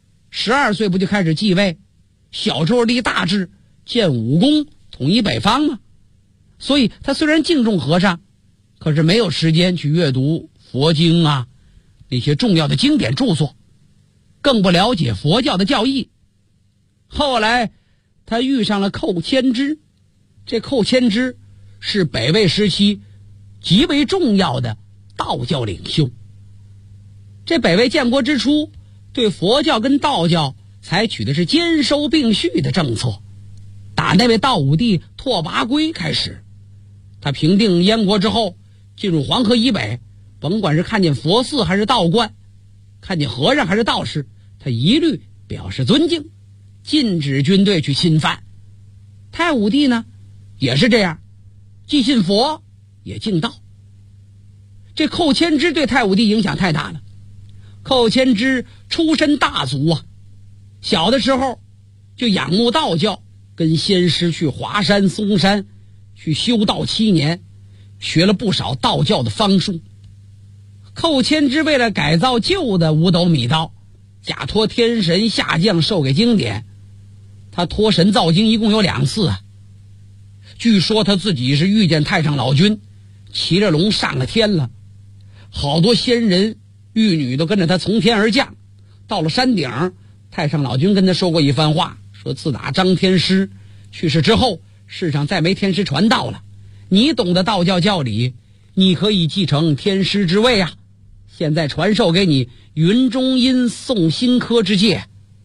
12岁不就开始继位，小时候立大志建武功统一北方吗？所以他虽然敬重和尚，可是没有时间去阅读佛经啊，那些重要的经典著作，更不了解佛教的教义。后来他遇上了寇谦之，这寇谦之是北魏时期极为重要的道教领袖。这北魏建国之初，对佛教跟道教采取的是兼收并蓄的政策。打那位道武帝拓跋圭开始，他平定燕国之后，进入黄河以北，甭管是看见佛寺还是道观，看见和尚还是道士，他一律表示尊敬，禁止军队去侵犯。太武帝呢也是这样，既信佛也敬道。这寇谦之对太武帝影响太大了。寇谦之出身大族啊，小的时候就仰慕道教，跟先师去华山嵩山去修道7年，学了不少道教的方术。寇谦之为了改造旧的五斗米道，假托天神下降授给经典，他托神造经一共有2次啊。据说他自己是遇见太上老君骑着龙上了天了，好多仙人玉女都跟着他从天而降。到了山顶，太上老君跟他说过一番话，说自打张天师去世之后，世上再没天师传道了，你懂得道教教理，你可以继承天师之位啊。现在传授给你云中音诵新科之戒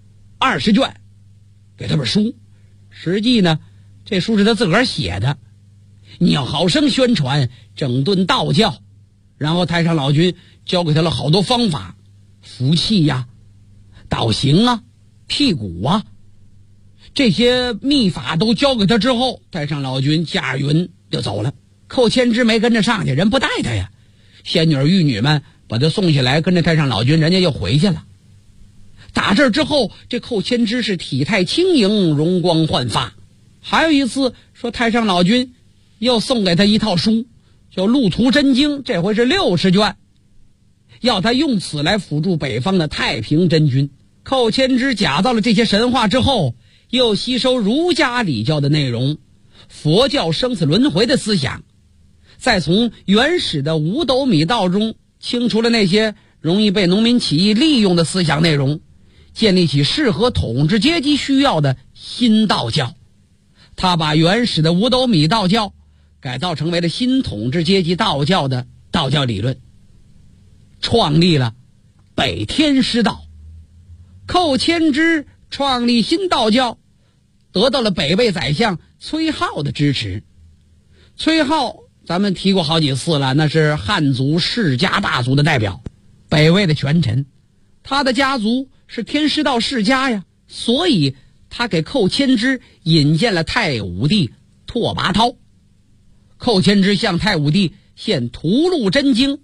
20卷，给他本书。实际呢，这书是他自个儿写的，你要好生宣传整顿道教。然后太上老君教给他了好多方法，服气呀、倒行啊、辟谷啊，这些秘法都教给他之后，太上老君驾云就走了。寇谦之没跟着上去，人不带他呀。仙女玉女们把他送下来，跟着太上老君，人家又回去了。打这儿之后，这寇谦之是体态轻盈，容光焕发。还有一次说太上老君又送给他一套书，叫《路途真经》，这回是60卷，要他用此来辅助北方的太平真君。寇谦之假造了这些神话之后， 又吸收儒家礼教的内容，佛教生死轮回的思想，再从原始的五斗米道中清除了那些容易被农民起义利用的思想内容，建立起适合统治阶级需要的新道教。他把原始的五斗米道教改造成为了新统治阶级道教的道教理论，创立了北天师道。寇谦之创立新道教，得到了北魏宰相崔颢的支持。崔颢咱们提过好几次了，那是汉族世家大族的代表，北魏的权臣，他的家族是天师道世家呀，所以他给寇谦之引荐了太武帝拓跋焘。寇谦之向太武帝献屠戮真经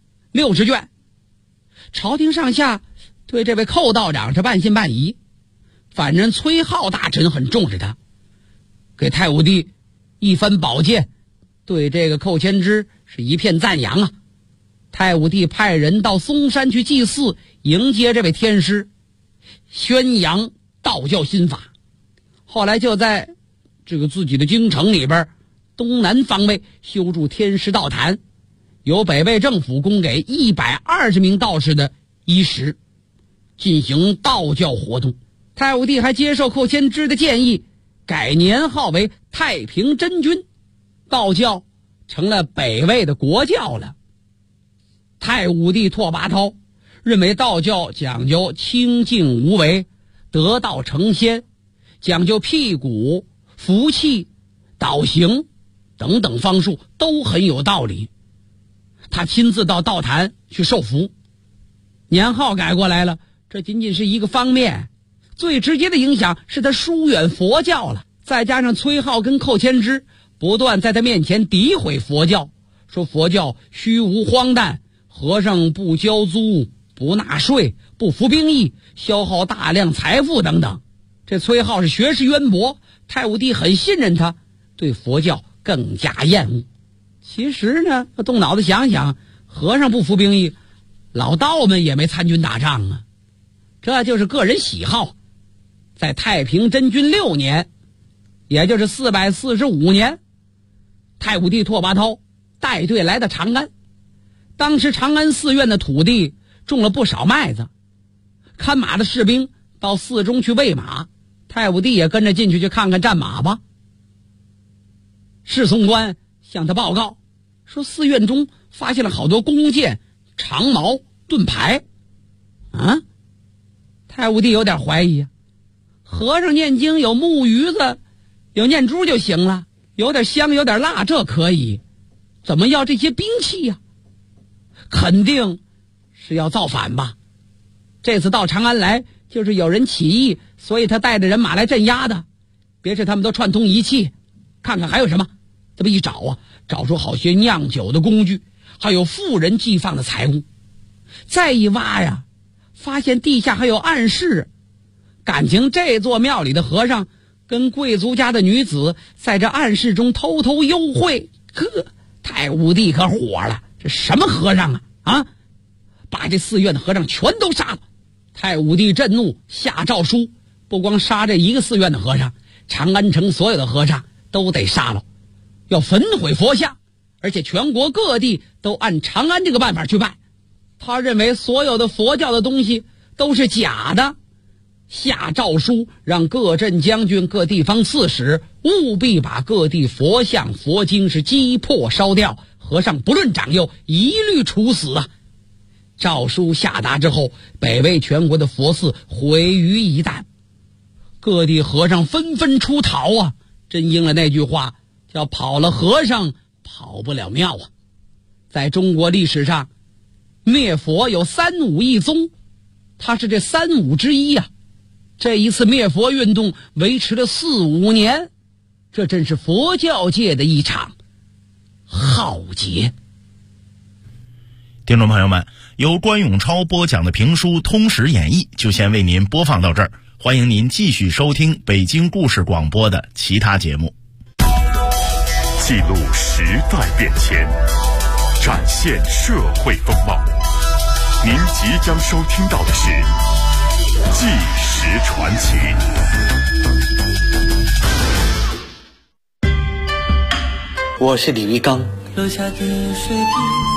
60卷，朝廷上下对这位寇道长是半信半疑，反正崔颢大臣很重视他，给太武帝一番宝剑，对这个寇谦之是一片赞扬啊。太武帝派人到嵩山去祭祀，迎接这位天师，宣扬道教新法。后来就在这个自己的京城里边东南方位修筑天师道坛，由北魏政府供给120名道士的衣食，进行道教活动。太武帝还接受寇谦之的建议，改年号为太平真君，道教成了北魏的国教了。太武帝拓跋焘认为道教讲究清净无为，得道成仙，讲究辟谷、服气、导行等等方术都很有道理。他亲自到道坛去受福，年号改过来了，这仅仅是一个方面，最直接的影响是他疏远佛教了。再加上崔颢跟寇谦之不断在他面前诋毁佛教，说佛教虚无荒诞，和尚不交租、不纳税、不服兵役，消耗大量财富等等。这崔颢是学识渊博，太武帝很信任他，对佛教更加厌恶。其实呢，动脑子想想，和尚不服兵役，老道们也没参军打仗啊，这就是个人喜好。在太平真君6年，也就是445年，太武帝拓跋焘带队来到长安。当时长安寺院的土地种了不少麦子，看马的士兵到寺中去喂马，太武帝也跟着进去看看战马吧。侍从官向他报告说，寺院中发现了好多弓箭、长矛、盾牌。太武帝有点怀疑啊，和尚念经有木鱼子、有念珠就行了，有点香有点辣这可以，怎么要这些兵器呀？肯定是要造反吧。这次到长安来就是有人起义，所以他带着人马来镇压的。别是他们都串通一气，看看还有什么。这么一找啊，找出好些酿酒的工具，还有富人寄放的财物。再一挖呀，发现地下还有暗室，感情这座庙里的和尚跟贵族家的女子在这暗室中偷偷幽会。太武帝可火了，这什么和尚啊，把这寺院的和尚全都杀了。太武帝震怒，下诏书，不光杀这一个寺院的和尚，长安城所有的和尚都得杀了，要焚毁佛像，而且全国各地都按长安这个办法去办。他认为所有的佛教的东西都是假的，下诏书让各镇将军、各地方刺史务必把各地佛像、佛经是击破烧掉，和尚不论长幼一律处死啊！诏书下达之后，北魏全国的佛寺毁于一旦，各地和尚纷纷出逃啊！真应了那句话，叫跑了和尚跑不了庙啊！在中国历史上，灭佛有3武一宗，他是这3武之一啊。这一次灭佛运动维持了4-5年，这真是佛教界的一场浩劫。 听众朋友们，由关永超播讲的评书《通史演义》就先为您播放到这儿，欢迎您继续收听北京故事广播的其他节目。 记录时代变迁，展现社会风貌。您即将收听到的是《纪实传奇》。 我是李玉刚。 楼下的水滴，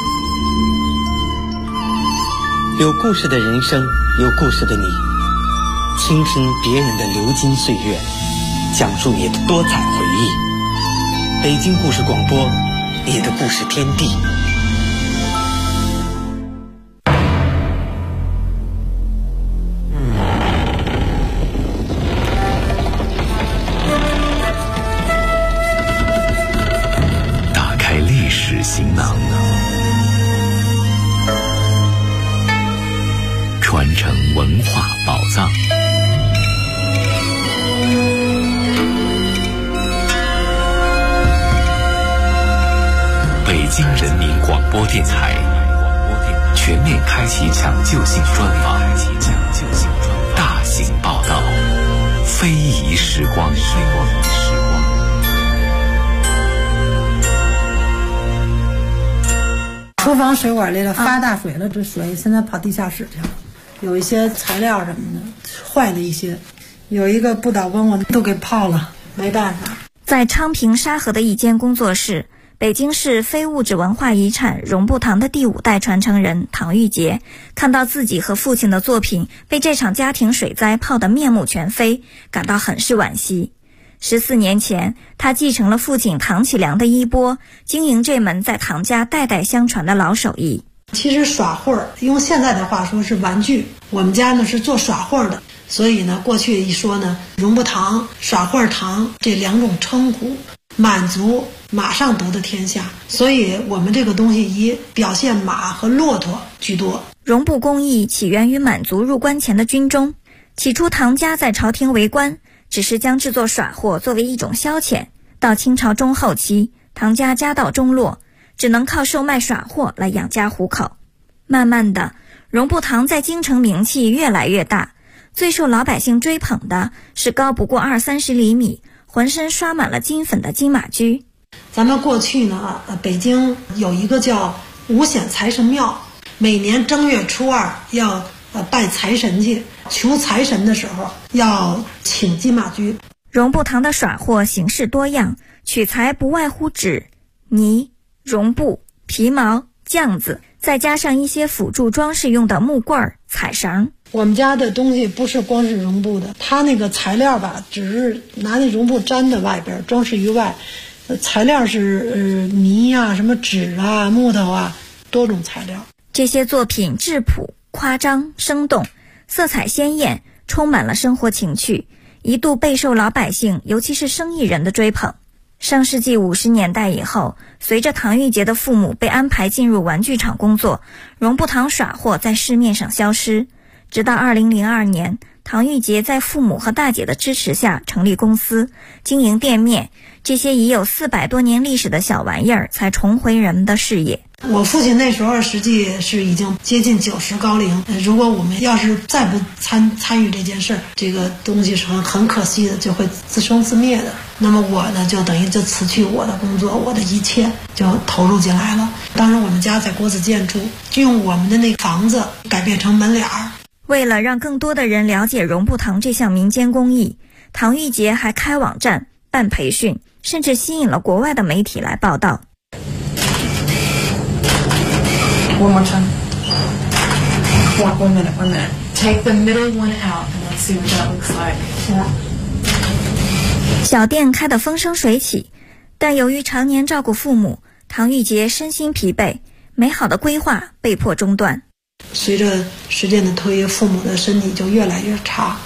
有故事的人生，有故事的你，倾听别人的流金岁月，讲述你的多彩回忆。北京故事广播，你的故事天地。 打开历史行囊，传承文化宝藏。北京人民广播电台全面开启抢救性专访，大型报道，非遗时光。 厨房水管里头发大水了，这水现在跑地下室去了，有一些材料什么的坏的一些，有一个不倒翁我都给泡了，没办法。 在昌平沙河的一间工作室，北京市非物质文化遗产荣步堂的第5代传承人唐玉杰看到自己和父亲的作品被这场家庭水灾泡得面目全非，感到很是惋惜。14年前，他继承了父亲唐启良的衣钵，经营这门在唐家代代相传的老手艺。 其实耍会儿，用现在的话说是玩具，我们家呢是做耍会儿的，所以呢过去一说呢，荣步堂、耍会儿堂这2种称呼，满族马上得的天下，所以我们这个东西以表现马和骆驼居多。 荣步工艺起源于满族入关前的军中，起初唐家在朝廷为官，只是将制作耍货作为一种消遣。到清朝中后期，唐家家道中落，只能靠售卖耍货来养家糊口。慢慢的，荣步堂在京城名气越来越大，最受老百姓追捧的是高不过20-30厘米，浑身刷满了金粉的金马驹。 咱们过去呢，北京有一个叫五显财神庙，每年正月初2要拜财神去，求财神的时候要请金马驹。 荣步堂的耍货形式多样，取材不外乎纸、泥、绒布、皮毛、酱子，再加上一些辅助装饰用的木棍、彩绳。 我们家的东西不是光是绒布的，它那个材料吧，只是拿那绒布粘在外边，装饰于外。材料是泥啊、什么纸啊、木头啊，多种材料。 这些作品质朴、夸张、生动，色彩鲜艳，充满了生活情趣，一度备受老百姓，尤其是生意人的追捧。上世纪50年代以后，随着唐玉杰的父母被安排进入玩具厂工作，荣步堂耍货在市面上消失。直到2002年，唐玉杰在父母和大姐的支持下成立公司，经营店面，这些已有400多年历史的小玩意儿才重回人们的视野。 我父亲那时候实际是已经接近90高龄，如果我们要是再不参与这件事，这个东西是很可惜的，就会自生自灭的。那么我呢，就等于就辞去我的工作，我的一切就投入进来了。当时我们家在国子监住，就用我们的那个房子改变成门脸儿。 为了让更多的人了解荣步堂这项民间工艺，唐玉杰还开网站、办培训，甚至吸引了国外的媒体来报道。 One more time. One minute. Take the middle one out and let's see what that looks like. Yeah. 小店开得风生水起，但由于常年照顾父母，唐玉杰身心疲惫，美好的规划被迫中断。 随着时间的推移，父母的身体就越来越差。